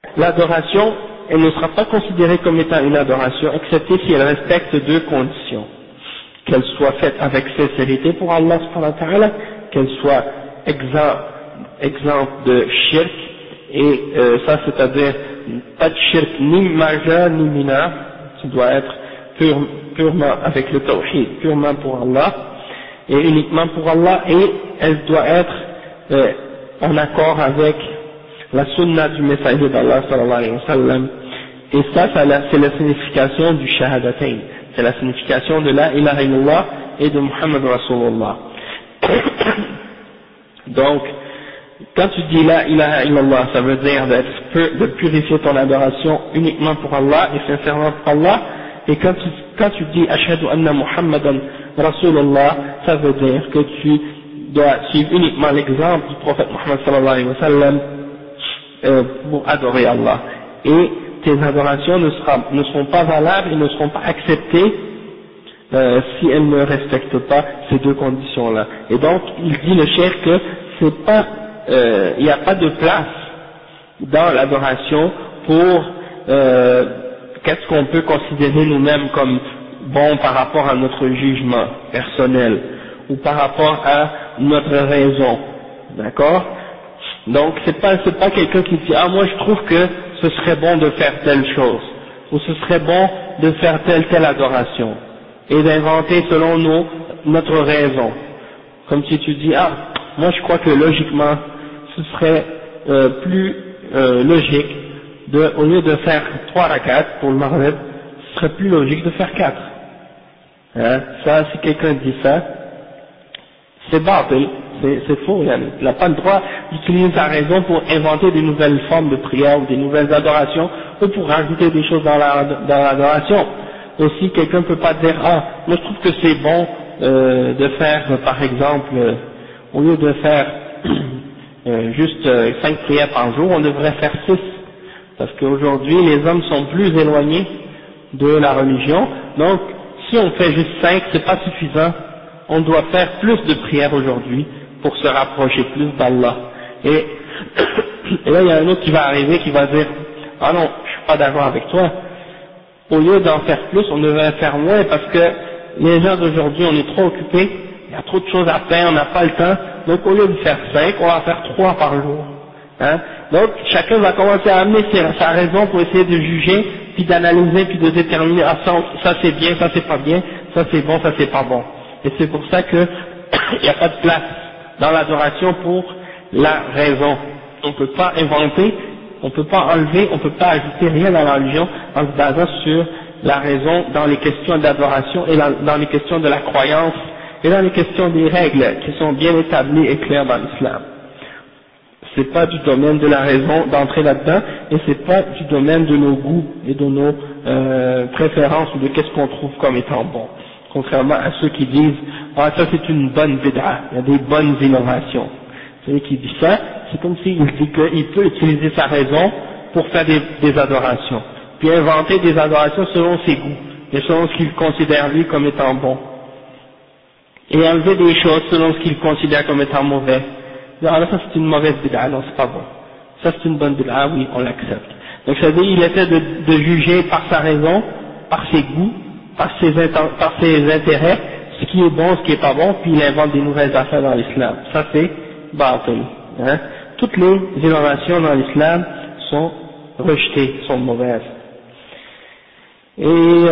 l'adoration, elle ne sera pas considérée comme étant une adoration, excepté si elle respecte deux conditions. Qu'elle soit faite avec sincérité pour Allah subhanahu wa ta'ala, qu'elle soit exempte de shirk, et ça c'est-à-dire pas de shirk ni majeur ni mineur, qui doit être purement avec le tawhid, purement pour Allah, et uniquement pour Allah, et elle doit être en accord avec la sunna du messager d'Allah sallallahu alayhi wa sallam. Et ça c'est la signification du shahadatain, c'est la signification de la ilaha illallah et de Muhammad Rasulullah. Donc, quand tu dis la ilaha illallah, ça veut dire de purifier ton adoration uniquement pour Allah et sincèrement pour Allah. Et quand tu dis ashhadu anna Muhammadan Rasulullah, ça veut dire que tu dois suivre uniquement l'exemple du prophète Muhammad sallallahu alayhi wa sallam pour adorer Allah. Et tes adorations ne seront pas valables et ne seront pas acceptées si elles ne respectent pas ces deux conditions-là. Et donc, il dit le cheikh que c'est pas, il n'y a pas de place dans l'adoration pour qu'est-ce qu'on peut considérer nous-mêmes comme bon par rapport à notre jugement personnel ou par rapport à notre raison, d'accord? Donc c'est pas quelqu'un qui dit ah moi je trouve que ce serait bon de faire telle chose ou ce serait bon de faire telle adoration et d'inventer selon notre raison, comme si tu dis ah moi je crois que logiquement ce serait plus logique au lieu de faire 3 rakats pour le maghrib, ce serait plus logique de faire 4. Hein? Ça, si quelqu'un dit ça, c'est batil, c'est faux, il n'a pas le droit d'utiliser sa raison pour inventer des nouvelles formes de prière ou des nouvelles adorations ou pour rajouter des choses dans l'adoration. Aussi, quelqu'un ne peut pas dire ah, moi je trouve que c'est bon de faire, par exemple, au lieu de faire juste 5 prières par jour, on devrait faire 6. Parce qu'aujourd'hui, les hommes sont plus éloignés de la religion. Donc, si on fait juste 5, c'est pas suffisant. On doit faire plus de prières aujourd'hui pour se rapprocher plus d'Allah. Et là, il y a un autre qui va arriver qui va dire ah non, je suis pas d'accord avec toi. Au lieu d'en faire plus, on devrait faire moins parce que les gens d'aujourd'hui, on est trop occupés, il y a trop de choses à faire, on n'a pas le temps. Donc, au lieu de faire 5, on va faire 3 par jour. Hein? Donc chacun va commencer à amener sa raison pour essayer de juger, puis d'analyser, puis de déterminer ah ça c'est bien, ça c'est pas bien, ça c'est bon, ça c'est pas bon. Et c'est pour ça que il n'y a pas de place dans l'adoration pour la raison. On ne peut pas inventer, on ne peut pas enlever, on ne peut pas ajouter rien dans la religion en se basant sur la raison dans les questions d'adoration et dans les questions de la croyance et dans les questions des règles qui sont bien établies et claires dans l'islam. C'est pas du domaine de la raison d'entrer là-dedans, et c'est pas du domaine de nos goûts et de nos préférences ou de qu'est-ce qu'on trouve comme étant bon. Contrairement à ceux qui disent ah ça c'est une bonne bid'a, il y a des bonnes innovations. Celui qui dit ça, c'est comme s'il dit qu'il peut utiliser sa raison pour faire des adorations, puis inventer des adorations selon ses goûts et selon ce qu'il considère lui comme étant bon, et enlever des choses selon ce qu'il considère comme étant mauvais. Alors ça c'est une mauvaise bid'a, non c'est pas bon. Ça c'est une bonne bid'a, oui on l'accepte. Donc ça veut dire il essaie de juger par sa raison, par ses goûts, par ses intérêts, ce qui est bon, ce qui est pas bon, puis il invente des nouvelles affaires dans l'islam. Ça c'est batil. Hein. Toutes les innovations dans l'islam sont rejetées, sont mauvaises. Et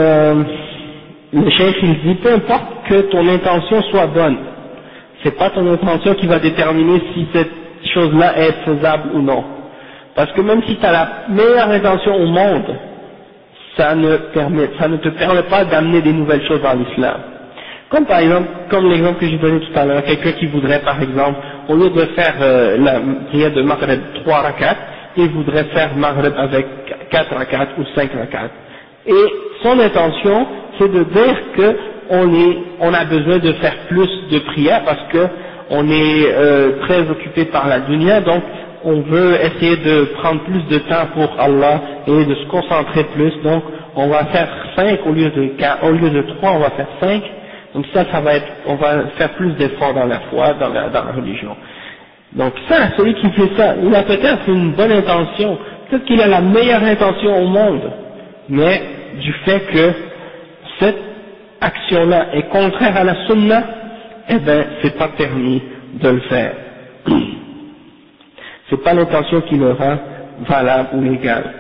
le cheikh il dit peu importe que ton intention soit bonne, c'est pas ton intention qui va déterminer si cette chose-là est faisable ou non. Parce que même si tu as la meilleure intention au monde, ça ne te permet pas d'amener des nouvelles choses dans l'islam. Comme par exemple, comme l'exemple que j'ai donné tout à l'heure, quelqu'un qui voudrait par exemple, au lieu de faire la prière de Maghrib 3 rakats, il voudrait faire Maghrib avec 4 rakats ou 5 rakats. Et son intention, c'est de dire que on a besoin de faire plus de prières parce que on est très occupé par la dunya, donc on veut essayer de prendre plus de temps pour Allah et de se concentrer plus, donc on va faire 5 au lieu de 3, on va faire 5, donc ça va être, on va faire plus d'efforts dans la foi, dans la religion. Donc ça, celui qui fait ça, il a peut-être une bonne intention, peut-être qu'il a la meilleure intention au monde, mais du fait que cette action-là est contraire à la sunna, eh ben, c'est pas permis de le faire. C'est pas l'intention qui le rend valable ou légale.